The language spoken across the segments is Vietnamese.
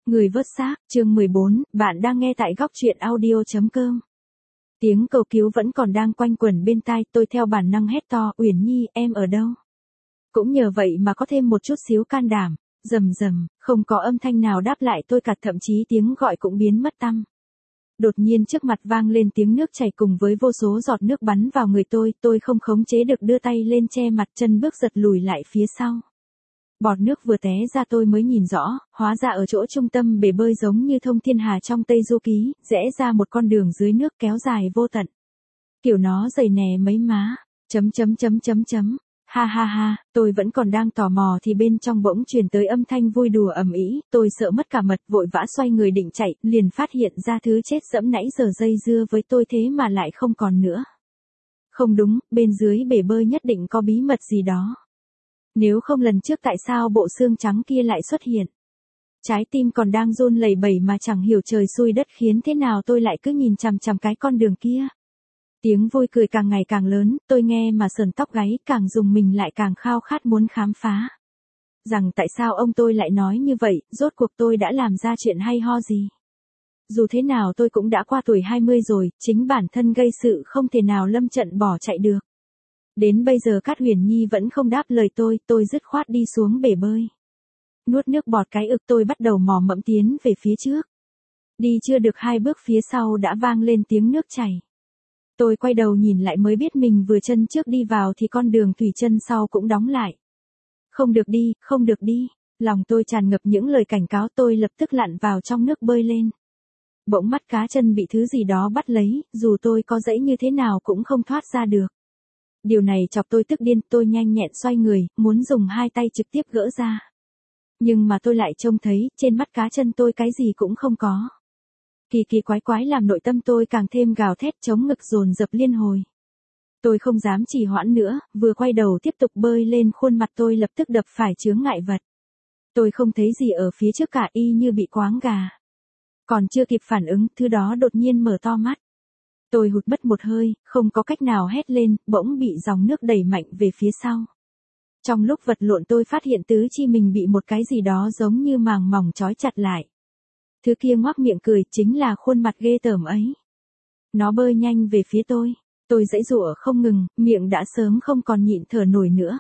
Người vớt xác, chương 14, bạn đang nghe tại góc truyện audio.com. Tiếng cầu cứu vẫn còn đang quanh quẩn bên tai, tôi theo bản năng hét to, Uyển Nhi, em ở đâu? Cũng nhờ vậy mà có thêm một chút xíu can đảm, rầm rầm, không có âm thanh nào đáp lại tôi cả, thậm chí tiếng gọi cũng biến mất tăm. Đột nhiên trước mặt vang lên tiếng nước chảy cùng với vô số giọt nước bắn vào người tôi không khống chế được đưa tay lên che mặt, chân bước giật lùi lại phía sau. Bọt nước vừa té ra tôi mới nhìn rõ, hóa ra ở chỗ trung tâm bể bơi giống như thông thiên hà trong Tây Du Ký, rẽ ra một con đường dưới nước kéo dài vô tận. Kiểu nó dày nè mấy má, ha ha ha, tôi vẫn còn đang tò mò thì bên trong bỗng truyền tới âm thanh vui đùa ầm ĩ, tôi sợ mất cả mật, vội vã xoay người định chạy, liền phát hiện ra thứ chết dẫm nãy giờ dây dưa với tôi thế mà lại không còn nữa. Không đúng, bên dưới bể bơi nhất định có bí mật gì đó. Nếu không lần trước tại sao bộ xương trắng kia lại xuất hiện? Trái tim còn đang run lẩy bẩy mà chẳng hiểu trời xui đất khiến thế nào tôi lại cứ nhìn chằm chằm cái con đường kia. Tiếng vui cười càng ngày càng lớn, tôi nghe mà sờn tóc gáy, càng rùng mình lại càng khao khát muốn khám phá. Rằng tại sao ông tôi lại nói như vậy, rốt cuộc tôi đã làm ra chuyện hay ho gì? Dù thế nào tôi cũng đã qua tuổi 20 rồi, chính bản thân gây sự không thể nào lâm trận bỏ chạy được. Đến bây giờ Cát Huyền Nhi vẫn không đáp lời tôi dứt khoát đi xuống bể bơi. Nuốt nước bọt cái ực, tôi bắt đầu mò mẫm tiến về phía trước. Đi chưa được 2 bước phía sau đã vang lên tiếng nước chảy. Tôi quay đầu nhìn lại mới biết mình vừa chân trước đi vào thì con đường thủy chân sau cũng đóng lại. Không được đi, không được đi. Lòng tôi tràn ngập những lời cảnh cáo, tôi lập tức lặn vào trong nước bơi lên. Bỗng mắt cá chân bị thứ gì đó bắt lấy, dù tôi có giãy như thế nào cũng không thoát ra được. Điều này chọc tôi tức điên, tôi nhanh nhẹn xoay người, muốn dùng 2 tay trực tiếp gỡ ra. Nhưng mà tôi lại trông thấy, trên mắt cá chân tôi cái gì cũng không có. Kỳ kỳ quái quái làm nội tâm tôi càng thêm gào thét, chống ngực dồn dập liên hồi. Tôi không dám trì hoãn nữa, vừa quay đầu tiếp tục bơi lên, khuôn mặt tôi lập tức đập phải chướng ngại vật. Tôi không thấy gì ở phía trước cả, y như bị quáng gà. Còn chưa kịp phản ứng, thứ đó đột nhiên mở to mắt. Tôi hụt mất một hơi, không có cách nào hét lên, bỗng bị dòng nước đẩy mạnh về phía sau. Trong lúc vật lộn tôi phát hiện tứ chi mình bị một cái gì đó giống như màng mỏng trói chặt lại. Thứ kia ngoác miệng cười, chính là khuôn mặt ghê tởm ấy. Nó bơi nhanh về phía tôi giãy giụa không ngừng, miệng đã sớm không còn nhịn thở nổi nữa.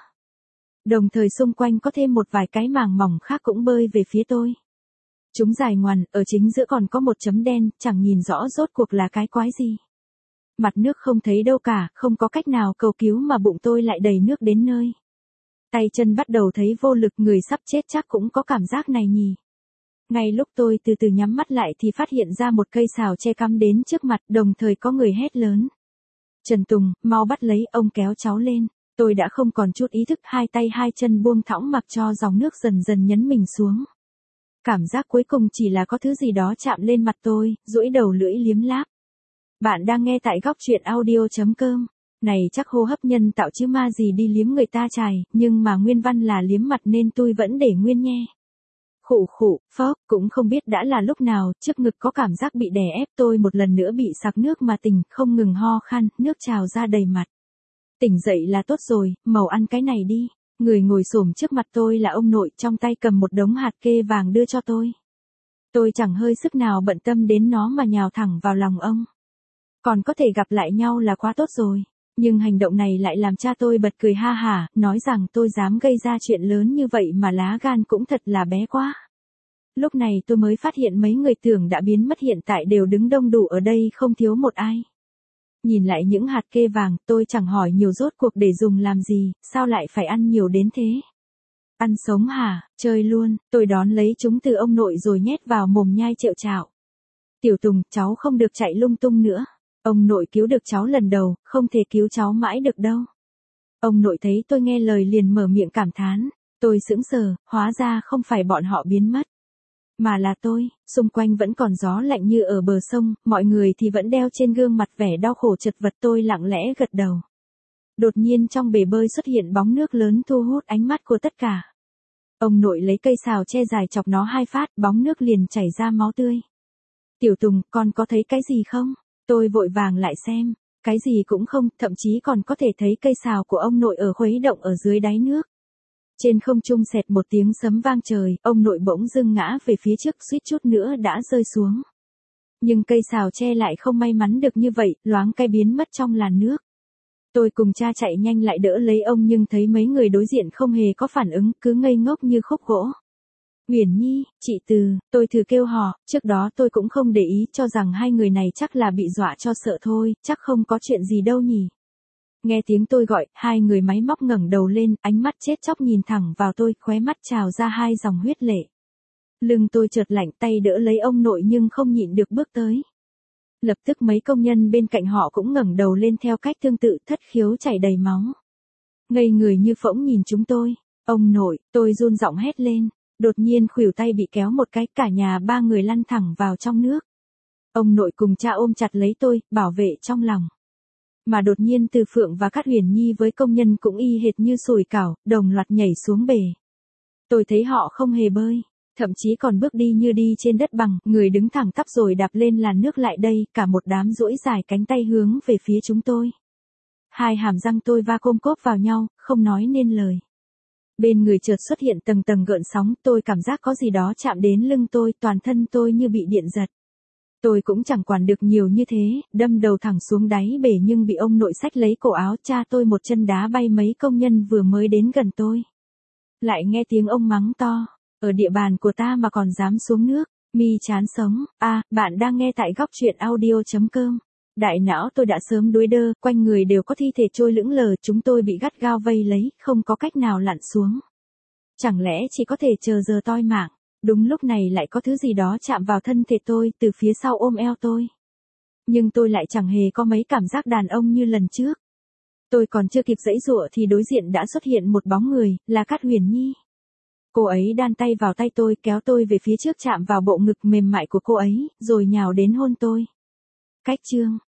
Đồng thời xung quanh có thêm một vài cái màng mỏng khác cũng bơi về phía tôi. Chúng dài ngoằn, ở chính giữa còn có một chấm đen, chẳng nhìn rõ rốt cuộc là cái quái gì. Mặt nước không thấy đâu cả, không có cách nào cầu cứu mà bụng tôi lại đầy nước đến nơi. Tay chân bắt đầu thấy vô lực, người sắp chết chắc cũng có cảm giác này nhỉ. Ngay lúc tôi từ từ nhắm mắt lại thì phát hiện ra một cây sào tre cắm đến trước mặt, đồng thời có người hét lớn. Trần Tùng, mau bắt lấy, ông kéo cháu lên. Tôi đã không còn chút ý thức, 2 tay 2 chân buông thõng mặc cho dòng nước dần dần nhấn mình xuống. Cảm giác cuối cùng chỉ là có thứ gì đó chạm lên mặt tôi, duỗi đầu lưỡi liếm láp. Bạn đang nghe tại góc truyện audio.com. Này chắc hô hấp nhân tạo chứ ma gì đi liếm người ta chài, nhưng mà nguyên văn là liếm mặt nên tôi vẫn để nguyên nghe. Khụ khụ, phốc, cũng không biết đã là lúc nào, trước ngực có cảm giác bị đè ép, tôi một lần nữa bị sặc nước mà tỉnh, không ngừng ho khan, nước trào ra đầy mặt. Tỉnh dậy là tốt rồi, màu ăn cái này đi. Người ngồi xổm trước mặt tôi là ông nội, trong tay cầm một đống hạt kê vàng đưa cho tôi. Tôi chẳng hơi sức nào bận tâm đến nó mà nhào thẳng vào lòng ông. Còn có thể gặp lại nhau là quá tốt rồi. Nhưng hành động này lại làm cha tôi bật cười ha hả, nói rằng tôi dám gây ra chuyện lớn như vậy mà lá gan cũng thật là bé quá. Lúc này tôi mới phát hiện mấy người tưởng đã biến mất hiện tại đều đứng đông đủ ở đây, không thiếu một ai. Nhìn lại những hạt kê vàng, tôi chẳng hỏi nhiều, rốt cuộc để dùng làm gì, sao lại phải ăn nhiều đến thế? Ăn sống hả, chơi luôn, tôi đón lấy chúng từ ông nội rồi nhét vào mồm nhai trệu trạo. Tiểu Tùng, cháu không được chạy lung tung nữa. Ông nội cứu được cháu lần đầu, không thể cứu cháu mãi được đâu. Ông nội thấy tôi nghe lời liền mở miệng cảm thán. Tôi sững sờ, hóa ra không phải bọn họ biến mất. Mà là tôi, xung quanh vẫn còn gió lạnh như ở bờ sông, mọi người thì vẫn đeo trên gương mặt vẻ đau khổ chật vật, tôi lặng lẽ gật đầu. Đột nhiên trong bể bơi xuất hiện bóng nước lớn thu hút ánh mắt của tất cả. Ông nội lấy cây sào che dài chọc nó 2 phát, bóng nước liền chảy ra máu tươi. Tiểu Tùng, con có thấy cái gì không? Tôi vội vàng lại xem, cái gì cũng không, thậm chí còn có thể thấy cây sào của ông nội ở khuấy động ở dưới đáy nước. Trên không trung xẹt một tiếng sấm vang trời, ông nội bỗng dưng ngã về phía trước suýt chút nữa đã rơi xuống. Nhưng cây sào tre lại không may mắn được như vậy, loáng cái biến mất trong làn nước. Tôi cùng cha chạy nhanh lại đỡ lấy ông nhưng thấy mấy người đối diện không hề có phản ứng, cứ ngây ngốc như khúc gỗ. Uyển Nhi, chị Từ, tôi thử kêu họ, trước đó tôi cũng không để ý cho rằng hai người này chắc là bị dọa cho sợ thôi, chắc không có chuyện gì đâu nhỉ. Nghe tiếng tôi gọi, hai người máy móc ngẩng đầu lên, ánh mắt chết chóc nhìn thẳng vào tôi, khóe mắt trào ra hai dòng huyết lệ. Lưng tôi chợt lạnh, tay đỡ lấy ông nội nhưng không nhịn được bước tới. Lập tức mấy công nhân bên cạnh họ cũng ngẩng đầu lên theo cách tương tự, thất khiếu chảy đầy máu. Ngây người như phỗng nhìn chúng tôi. Ông nội, tôi run giọng hét lên. Đột nhiên khuỷu tay bị kéo một cái, cả nhà ba người lăn thẳng vào trong nước. Ông nội cùng cha ôm chặt lấy tôi, bảo vệ trong lòng. Mà đột nhiên Từ Phượng và Cát Huyền Nhi với công nhân cũng y hệt như sủi cảo, đồng loạt nhảy xuống bể. Tôi thấy họ không hề bơi, thậm chí còn bước đi như đi trên đất bằng, người đứng thẳng tắp rồi đạp lên làn nước lại đây, cả một đám duỗi dài cánh tay hướng về phía chúng tôi. Hai hàm răng tôi va côm cốp vào nhau, không nói nên lời. Bên người chợt xuất hiện tầng tầng gợn sóng, tôi cảm giác có gì đó chạm đến lưng tôi, toàn thân tôi như bị điện giật. Tôi cũng chẳng quản được nhiều như thế, đâm đầu thẳng xuống đáy bể nhưng bị ông nội xách lấy cổ áo, cha tôi một chân đá bay mấy công nhân vừa mới đến gần tôi. Lại nghe tiếng ông mắng to, ở địa bàn của ta mà còn dám xuống nước, mi chán sống. Bạn đang nghe tại Góc Chuyện Audio.com. Đại não tôi đã sớm đuối đơ, quanh người đều có thi thể trôi lững lờ, chúng tôi bị gắt gao vây lấy, không có cách nào lặn xuống. Chẳng lẽ chỉ có thể chờ giờ toi mạng. Đúng lúc này lại có thứ gì đó chạm vào thân thể tôi, từ phía sau ôm eo tôi. Nhưng tôi lại chẳng hề có mấy cảm giác đàn ông như lần trước. Tôi còn chưa kịp giãy giụa thì đối diện đã xuất hiện một bóng người, là Cát Huyền Nhi. Cô ấy đan tay vào tay tôi, kéo tôi về phía trước chạm vào bộ ngực mềm mại của cô ấy, rồi nhào đến hôn tôi. Cách chương